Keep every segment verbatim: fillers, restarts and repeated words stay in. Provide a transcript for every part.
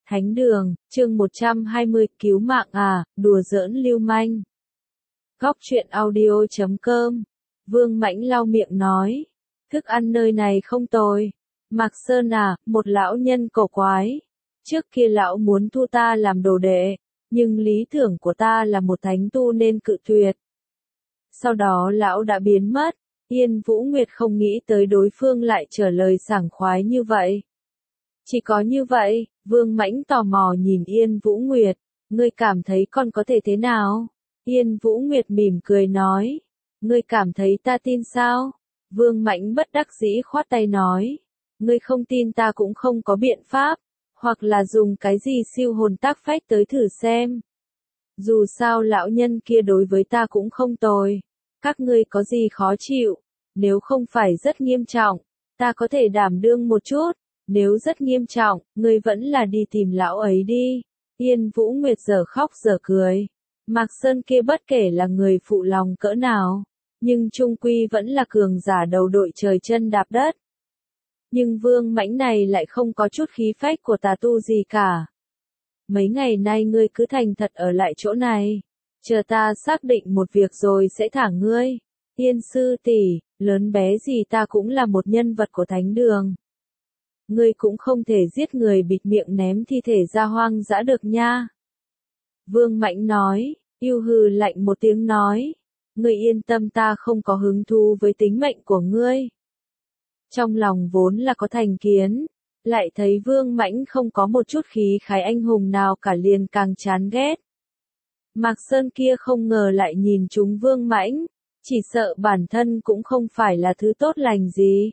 Thánh đường, chương một trăm hai mươi, cứu mạng à, đùa giỡn lưu manh. Góc truyện audio chấm com. Vương Mãnh lau miệng nói. Thức ăn nơi này không tồi. Mạc Sơn à, một lão nhân cổ quái. Trước kia lão muốn thu ta làm đồ đệ, nhưng lý tưởng của ta là một thánh tu nên cự tuyệt. Sau đó lão đã biến mất. Yên Vũ Nguyệt không nghĩ tới đối phương lại trả lời sảng khoái như vậy. Chỉ có như vậy, Vương Mãnh tò mò nhìn Yên Vũ Nguyệt, ngươi cảm thấy con có thể thế nào? Yên Vũ Nguyệt mỉm cười nói, ngươi cảm thấy ta tin sao? Vương Mãnh bất đắc dĩ khoát tay nói, ngươi không tin ta cũng không có biện pháp, hoặc là dùng cái gì siêu hồn tác phách tới thử xem. Dù sao lão nhân kia đối với ta cũng không tồi, các ngươi có gì khó chịu, nếu không phải rất nghiêm trọng, ta có thể đảm đương một chút. Nếu rất nghiêm trọng, ngươi vẫn là đi tìm lão ấy đi. Yên Vũ Nguyệt giờ khóc giờ cười. Mạc Sơn kia bất kể là người phụ lòng cỡ nào, nhưng trung quy vẫn là cường giả đầu đội trời chân đạp đất. Nhưng Vương Mãnh này lại không có chút khí phách của tà tu gì cả. Mấy ngày nay ngươi cứ thành thật ở lại chỗ này, chờ ta xác định một việc rồi sẽ thả ngươi. Yên sư tỷ, lớn bé gì ta cũng là một nhân vật của thánh đường. Ngươi cũng không thể giết người bịt miệng ném thi thể ra hoang dã được nha. Vương Mãnh nói, yêu hừ lạnh một tiếng nói, ngươi yên tâm ta không có hứng thú với tính mệnh của ngươi. Trong lòng vốn là có thành kiến, lại thấy Vương Mãnh không có một chút khí khái anh hùng nào cả liền càng chán ghét. Mạc Sơn kia không ngờ lại nhìn chúng Vương Mãnh, chỉ sợ bản thân cũng không phải là thứ tốt lành gì.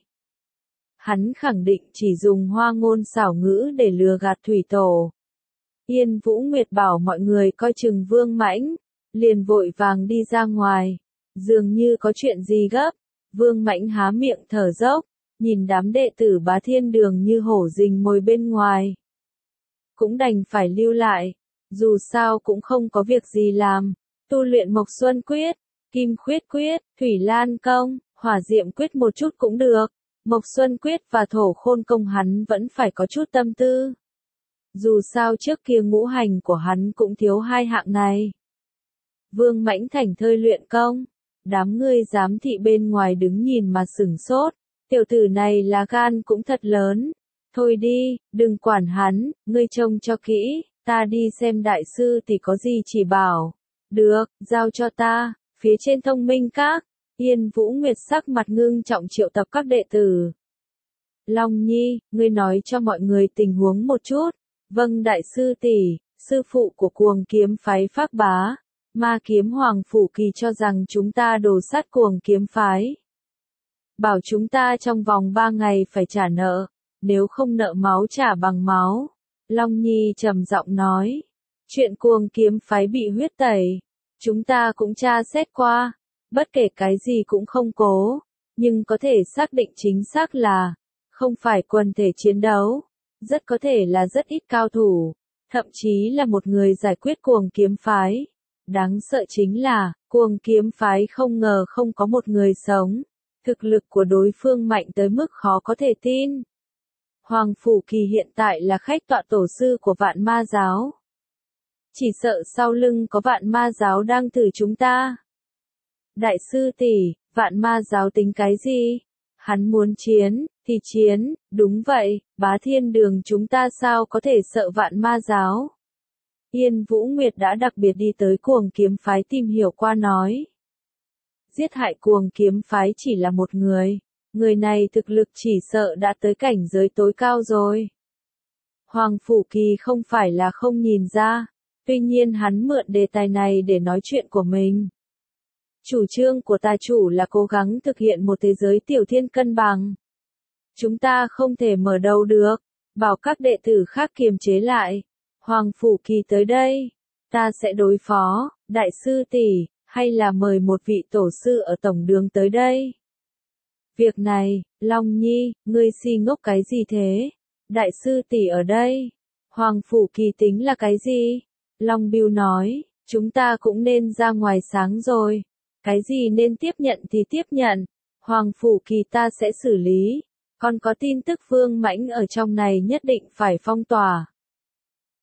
Hắn khẳng định chỉ dùng hoa ngôn xảo ngữ để lừa gạt thủy tổ. Yên Vũ Nguyệt bảo mọi người coi chừng Vương Mãnh, liền vội vàng đi ra ngoài, dường như có chuyện gì gấp. Vương Mãnh há miệng thở dốc, nhìn đám đệ tử Bá Thiên Đường như hổ rình mồi bên ngoài. Cũng đành phải lưu lại, dù sao cũng không có việc gì làm, tu luyện Mộc Xuân Quyết, Kim Khuyết Quyết, Thủy Lan Công, Hỏa Diệm Quyết một chút cũng được. Mộc Xuân Quyết và Thổ Khôn Công hắn vẫn phải có chút tâm tư. Dù sao trước kia ngũ hành của hắn cũng thiếu hai hạng này. Vương Mãnh thảnh thơi luyện công. Đám ngươi giám thị bên ngoài đứng nhìn mà sửng sốt. Tiểu tử này là gan cũng thật lớn. Thôi đi, đừng quản hắn, ngươi trông cho kỹ, ta đi xem đại sư thì có gì chỉ bảo. Được, giao cho ta, phía trên Thông Minh Các. Yên Vũ Nguyệt sắc mặt ngưng trọng triệu tập các đệ tử. Long Nhi, ngươi nói cho mọi người tình huống một chút. Vâng đại sư tỷ, sư phụ của Cuồng Kiếm phái Phác Bá, Ma Kiếm Hoàng Phủ Kỳ cho rằng chúng ta đổ sát Cuồng Kiếm phái. Bảo chúng ta trong vòng ba ngày phải trả nợ, nếu không nợ máu trả bằng máu. Long Nhi trầm giọng nói, chuyện Cuồng Kiếm phái bị huyết tẩy, chúng ta cũng tra xét qua. Bất kể cái gì cũng không cố, nhưng có thể xác định chính xác là, không phải quần thể chiến đấu, rất có thể là rất ít cao thủ, thậm chí là một người giải quyết Cuồng Kiếm phái. Đáng sợ chính là, Cuồng Kiếm phái không ngờ không có một người sống, thực lực của đối phương mạnh tới mức khó có thể tin. Hoàng Phủ Kỳ hiện tại là khách tọa tổ sư của Vạn Ma Giáo. Chỉ sợ sau lưng có Vạn Ma Giáo đang thử chúng ta. Đại sư tỷ, Vạn Ma Giáo tính cái gì? Hắn muốn chiến, thì chiến, đúng vậy, Bá Thiên Đường chúng ta sao có thể sợ Vạn Ma Giáo? Yên Vũ Nguyệt đã đặc biệt đi tới Cuồng Kiếm phái tìm hiểu qua nói. Giết hại Cuồng Kiếm phái chỉ là một người, người này thực lực chỉ sợ đã tới cảnh giới tối cao rồi. Hoàng Phủ Kỳ không phải là không nhìn ra, tuy nhiên hắn mượn đề tài này để nói chuyện của mình. Chủ trương của ta chủ là cố gắng thực hiện một thế giới tiểu thiên cân bằng. Chúng ta không thể mở đầu được, bảo các đệ tử khác kiềm chế lại. Hoàng Phủ Kỳ tới đây, ta sẽ đối phó, đại sư tỷ, hay là mời một vị tổ sư ở tổng đường tới đây. Việc này, Long Nhi, ngươi si ngốc cái gì thế? Đại sư tỷ ở đây. Hoàng Phủ Kỳ tính là cái gì? Long Biêu nói, chúng ta cũng nên ra ngoài sáng rồi. Cái gì nên tiếp nhận thì tiếp nhận, Hoàng Phủ Kỳ ta sẽ xử lý, còn có tin tức Vương Mãnh ở trong này nhất định phải phong tỏa.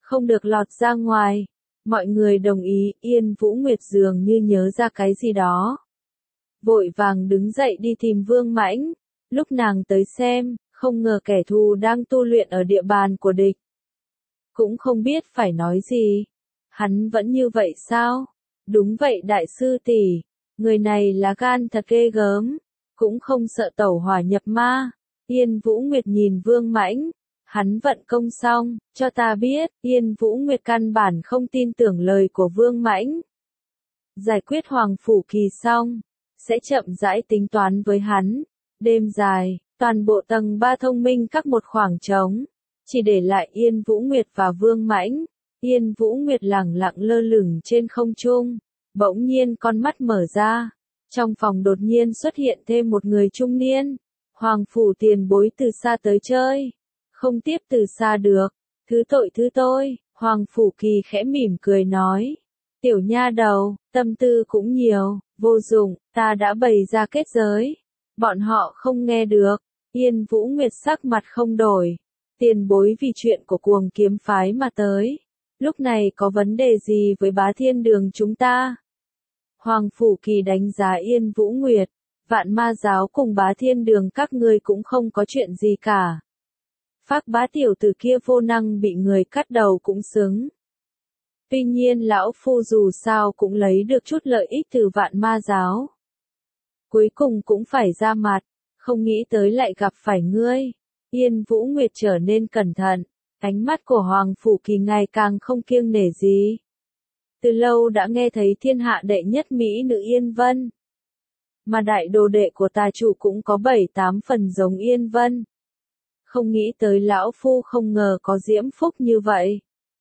không được lọt ra ngoài. Mọi người đồng ý, Yên Vũ Nguyệt dường như nhớ ra cái gì đó. Vội vàng đứng dậy đi tìm Vương Mãnh, lúc nàng tới xem, không ngờ kẻ thù đang tu luyện ở địa bàn của địch. Cũng không biết phải nói gì. Hắn vẫn như vậy sao? Đúng vậy đại sư tỷ, người này lá gan thật ghê gớm, cũng không sợ tẩu hỏa nhập ma. Yên Vũ Nguyệt nhìn Vương Mãnh, hắn vận công xong, cho ta biết, Yên Vũ Nguyệt căn bản không tin tưởng lời của Vương Mãnh. Giải quyết Hoàng Phủ Kỳ xong, sẽ chậm rãi tính toán với hắn. Đêm dài, toàn bộ tầng ba thông minh các một khoảng trống, chỉ để lại Yên Vũ Nguyệt và Vương Mãnh. Yên Vũ Nguyệt lẳng lặng lơ lửng trên không trung, bỗng nhiên con mắt mở ra, trong phòng đột nhiên xuất hiện thêm một người trung niên. Hoàng phủ tiền bối từ xa tới chơi, không tiếp từ xa được, thứ tội thứ tôi. Hoàng Phủ Kỳ khẽ mỉm cười nói, tiểu nha đầu, tâm tư cũng nhiều, vô dụng, ta đã bày ra kết giới, bọn họ không nghe được. Yên Vũ Nguyệt sắc mặt không đổi, tiền bối vì chuyện của Cuồng Kiếm phái mà tới, lúc này có vấn đề gì với Bá Thiên Đường chúng ta? Hoàng Phủ Kỳ đánh giá Yên Vũ Nguyệt, Vạn Ma giáo cùng Bá Thiên Đường các ngươi cũng không có chuyện gì cả. Phác Bá tiểu tử kia vô năng bị người cắt đầu cũng xứng. Tuy nhiên lão phu dù sao cũng lấy được chút lợi ích từ Vạn Ma giáo. Cuối cùng cũng phải ra mặt, không nghĩ tới lại gặp phải ngươi. Yên Vũ Nguyệt trở nên cẩn thận, ánh mắt của Hoàng Phủ Kỳ ngày càng không kiêng nể gì. Từ lâu đã nghe thấy thiên hạ đệ nhất mỹ nữ Yên Vân. Mà đại đồ đệ của tà chủ cũng có bảy tám phần giống Yên Vân. Không nghĩ tới lão phu không ngờ có diễm phúc như vậy.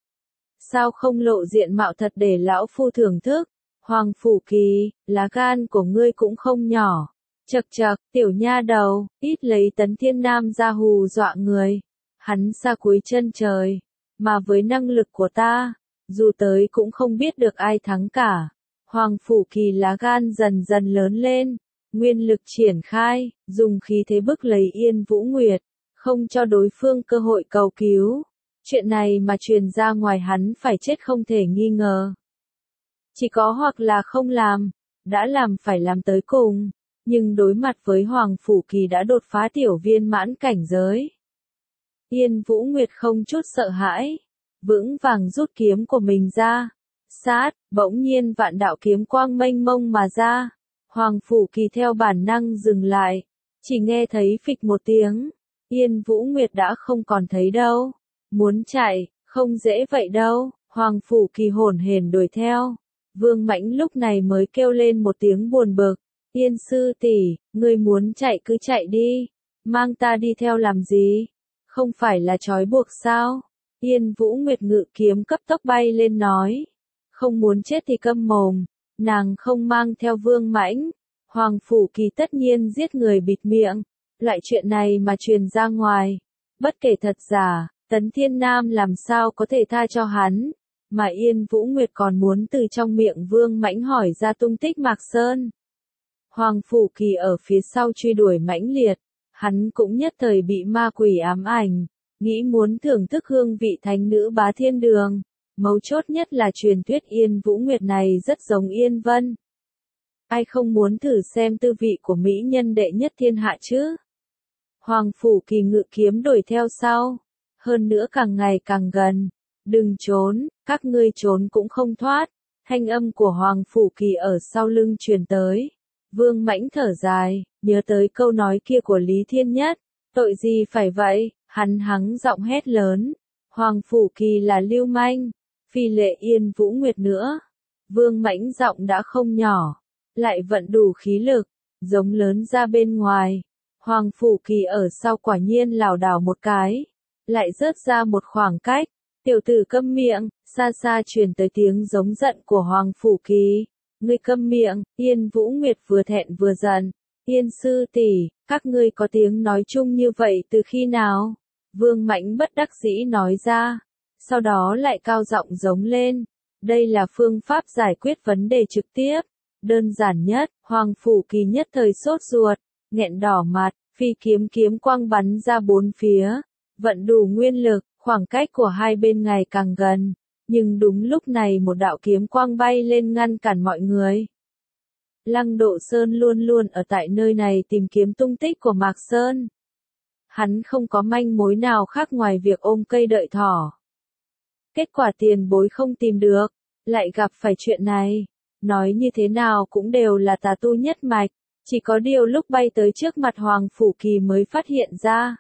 Sao không lộ diện mạo thật để lão phu thưởng thức? Hoàng Phủ Kỳ, lá gan của ngươi cũng không nhỏ. Chậc chậc, tiểu nha đầu, ít lấy Tấn Thiên Nam ra hù dọa người. Hắn xa cuối chân trời, mà với năng lực của ta, dù tới cũng không biết được ai thắng cả. Hoàng Phủ Kỳ lá gan dần dần lớn lên, nguyên lực triển khai, dùng khí thế bức lấy Yên Vũ Nguyệt, không cho đối phương cơ hội cầu cứu. Chuyện này mà truyền ra ngoài hắn phải chết không thể nghi ngờ. Chỉ có hoặc là không làm, đã làm phải làm tới cùng, nhưng đối mặt với Hoàng Phủ Kỳ đã đột phá tiểu viên mãn cảnh giới. Yên Vũ Nguyệt không chút sợ hãi, vững vàng rút kiếm của mình ra. Sát, bỗng nhiên vạn đạo kiếm quang mênh mông mà ra. Hoàng Phủ Kỳ theo bản năng dừng lại, chỉ nghe thấy phịch một tiếng. Yên Vũ Nguyệt đã không còn thấy đâu. Muốn chạy, không dễ vậy đâu. Hoàng Phủ Kỳ hổn hển đuổi theo. Vương Mãnh lúc này mới kêu lên một tiếng buồn bực. Yên sư tỷ, ngươi muốn chạy cứ chạy đi. Mang ta đi theo làm gì? Không phải là trói buộc sao? Yên Vũ Nguyệt ngự kiếm cấp tốc bay lên nói. Không muốn chết thì câm mồm. Nàng không mang theo Vương Mãnh. Hoàng Phủ Kỳ tất nhiên giết người bịt miệng. Loại chuyện này mà truyền ra ngoài. Bất kể thật giả, Tấn Thiên Nam làm sao có thể tha cho hắn. Mà Yên Vũ Nguyệt còn muốn từ trong miệng Vương Mãnh hỏi ra tung tích Mạc Sơn. Hoàng Phủ Kỳ ở phía sau truy đuổi mãnh liệt. Hắn cũng nhất thời bị ma quỷ ám ảnh. Nghĩ muốn thưởng thức hương vị thánh nữ Bá Thiên Đường. Mấu chốt nhất là truyền thuyết Yên Vũ Nguyệt này rất giống Yên Vân. Ai không muốn thử xem tư vị của mỹ nhân đệ nhất thiên hạ chứ? Hoàng Phủ Kỳ ngự kiếm đuổi theo sau. Hơn nữa càng ngày càng gần. Đừng trốn, các ngươi trốn cũng không thoát. Thanh âm của Hoàng Phủ Kỳ ở sau lưng truyền tới. Vương Mãnh thở dài, nhớ tới câu nói kia của Lý Thiên Nhất. Tội gì phải vậy? Hắn hắng giọng hét lớn. Hoàng Phủ Kỳ là lưu manh. Phi lệ Yên Vũ Nguyệt nữa. Vương Mãnh giọng đã không nhỏ. Lại vận đủ khí lực. Giống lớn ra bên ngoài. Hoàng Phủ Kỳ ở sau quả nhiên lảo đảo một cái. Lại rớt ra một khoảng cách. Tiểu tử câm miệng. Xa xa truyền tới tiếng giống giận của Hoàng Phủ Kỳ. Ngươi câm miệng. Yên Vũ Nguyệt vừa thẹn vừa giận. Yên sư tỷ, các ngươi có tiếng nói chung như vậy từ khi nào? Vương Mãnh bất đắc dĩ nói ra. Sau đó lại cao giọng giống lên. Đây là phương pháp giải quyết vấn đề trực tiếp. Đơn giản nhất, Hoàng Phủ Kỳ nhất thời sốt ruột, nghẹn đỏ mặt, phi kiếm kiếm quang bắn ra bốn phía. Vận đủ nguyên lực, Khoảng cách của hai bên ngày càng gần, nhưng đúng lúc này một đạo kiếm quang bay lên ngăn cản mọi người. Lăng Độ Sơn luôn luôn ở tại nơi này tìm kiếm tung tích của Mạc Sơn. Hắn không có manh mối nào khác ngoài việc ôm cây đợi thỏ. Kết quả tiền bối không tìm được, lại gặp phải chuyện này. Nói như thế nào cũng đều là tà tu nhất mạch, chỉ có điều lúc bay tới trước mặt Hoàng Phủ Kỳ mới phát hiện ra.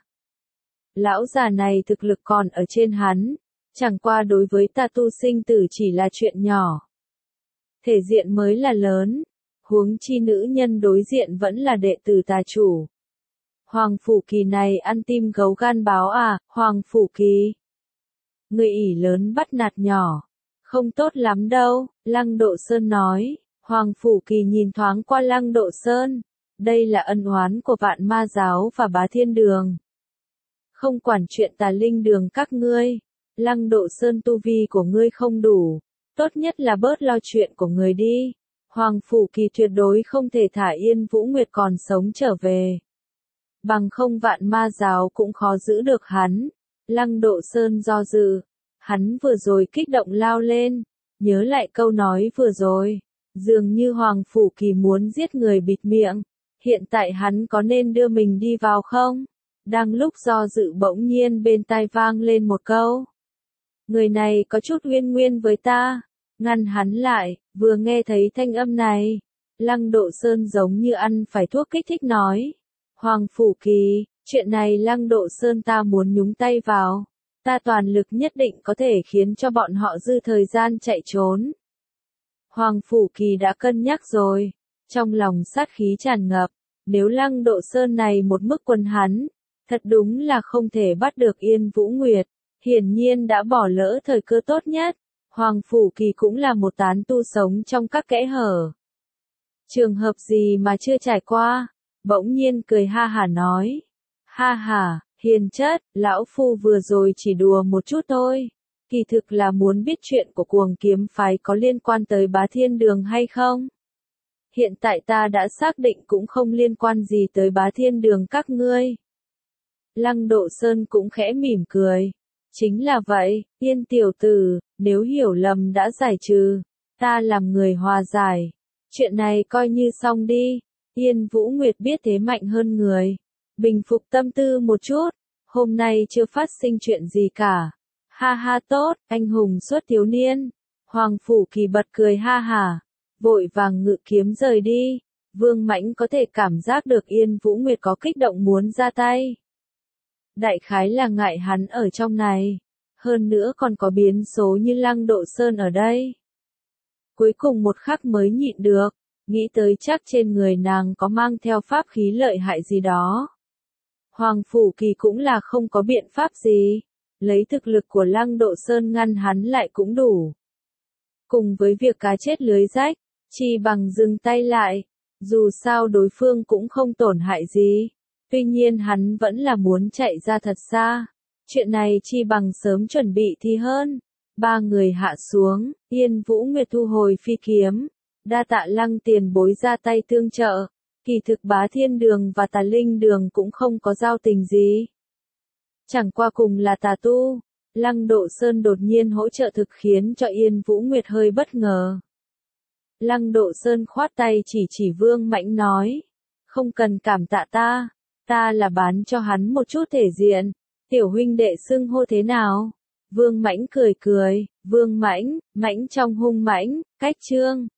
Lão già này thực lực còn ở trên hắn, chẳng qua đối với tà tu sinh tử chỉ là chuyện nhỏ. Thể diện mới là lớn, huống chi nữ nhân đối diện vẫn là đệ tử tà chủ. Hoàng Phủ Kỳ này ăn tim gấu gan báo à, Hoàng Phủ Kỳ. Người ỷ lớn bắt nạt nhỏ. Không tốt lắm đâu, Lăng Độ Sơn nói. Hoàng Phủ Kỳ nhìn thoáng qua Lăng Độ Sơn. Đây là ân oán của Vạn Ma Giáo và Bá Thiên Đường. Không quản chuyện Tà Linh Đường các ngươi. Lăng Độ Sơn tu vi của ngươi không đủ. Tốt nhất là bớt lo chuyện của người đi. Hoàng Phủ Kỳ tuyệt đối không thể thả Yên Vũ Nguyệt còn sống trở về. Bằng không Vạn Ma Giáo cũng khó giữ được hắn. Lăng Độ Sơn do dự. Hắn vừa rồi kích động lao lên. Nhớ lại câu nói vừa rồi. Dường như Hoàng Phủ Kỳ muốn giết người bịt miệng. Hiện tại hắn có nên đưa mình đi vào không? Đang lúc do dự bỗng nhiên bên tai vang lên một câu. Người này có chút uyên nguyên với ta. Ngăn hắn lại, vừa nghe thấy thanh âm này. Lăng Độ Sơn giống như ăn phải thuốc kích thích nói. Hoàng Phủ Kỳ, chuyện này Lăng Độ Sơn ta muốn nhúng tay vào. Ta toàn lực nhất định có thể khiến cho bọn họ dư thời gian chạy trốn. Hoàng Phủ Kỳ đã cân nhắc rồi. Trong lòng sát khí tràn ngập. Nếu Lăng Độ Sơn này một mức quân hắn, thật đúng là không thể bắt được Yên Vũ Nguyệt. Hiển nhiên đã bỏ lỡ thời cơ tốt nhất. Hoàng Phủ Kỳ cũng là một tán tu sống trong các kẽ hở. Trường hợp gì mà chưa trải qua? Bỗng nhiên cười ha hả nói. Ha ha, hiền chất, lão phu vừa rồi chỉ đùa một chút thôi. Kỳ thực là muốn biết chuyện của Cuồng Kiếm phái có liên quan tới Bá Thiên Đường hay không? Hiện tại ta đã xác định cũng không liên quan gì tới Bá Thiên Đường các ngươi. Lăng Độ Sơn cũng khẽ mỉm cười. Chính là vậy, Yên tiểu tử, nếu hiểu lầm đã giải trừ, ta làm người hòa giải. Chuyện này coi như xong đi. Yên Vũ Nguyệt biết thế mạnh hơn người. Bình phục tâm tư một chút. Hôm nay chưa phát sinh chuyện gì cả. Ha ha tốt, anh hùng xuất thiếu niên. Hoàng Phủ Kỳ bật cười ha hả. Vội vàng ngự kiếm rời đi. Vương Mãnh có thể cảm giác được Yên Vũ Nguyệt có kích động muốn ra tay. Đại khái là ngại hắn ở trong này. Hơn nữa còn có biến số như Lăng Độ Sơn ở đây. Cuối cùng một khắc mới nhịn được. Nghĩ tới chắc trên người nàng có mang theo pháp khí lợi hại gì đó. Hoàng Phủ Kỳ cũng là không có biện pháp gì. Lấy thực lực của Lăng Độ Sơn ngăn hắn lại cũng đủ. Cùng với việc cá chết lưới rách, chi bằng dừng tay lại. Dù sao đối phương cũng không tổn hại gì. Tuy nhiên hắn vẫn là muốn chạy ra thật xa. Chuyện này chi bằng sớm chuẩn bị thì hơn. Ba người hạ xuống, Yên Vũ Nguyệt thu hồi phi kiếm. Đa tạ Lăng tiền bối ra tay tương trợ. Kỳ thực Bá Thiên Đường và Tà Linh Đường cũng không có giao tình gì. Chẳng qua cùng là tà tu. Lăng Độ Sơn đột nhiên hỗ trợ thực khiến cho Yên Vũ Nguyệt hơi bất ngờ. Lăng Độ Sơn khoát tay chỉ chỉ Vương Mãnh nói. Không cần cảm tạ ta. Ta là bán cho hắn một chút thể diện. Tiểu huynh đệ xưng hô thế nào? Vương Mãnh cười cười. Vương Mãnh, Mãnh trong hung mãnh, cách chương.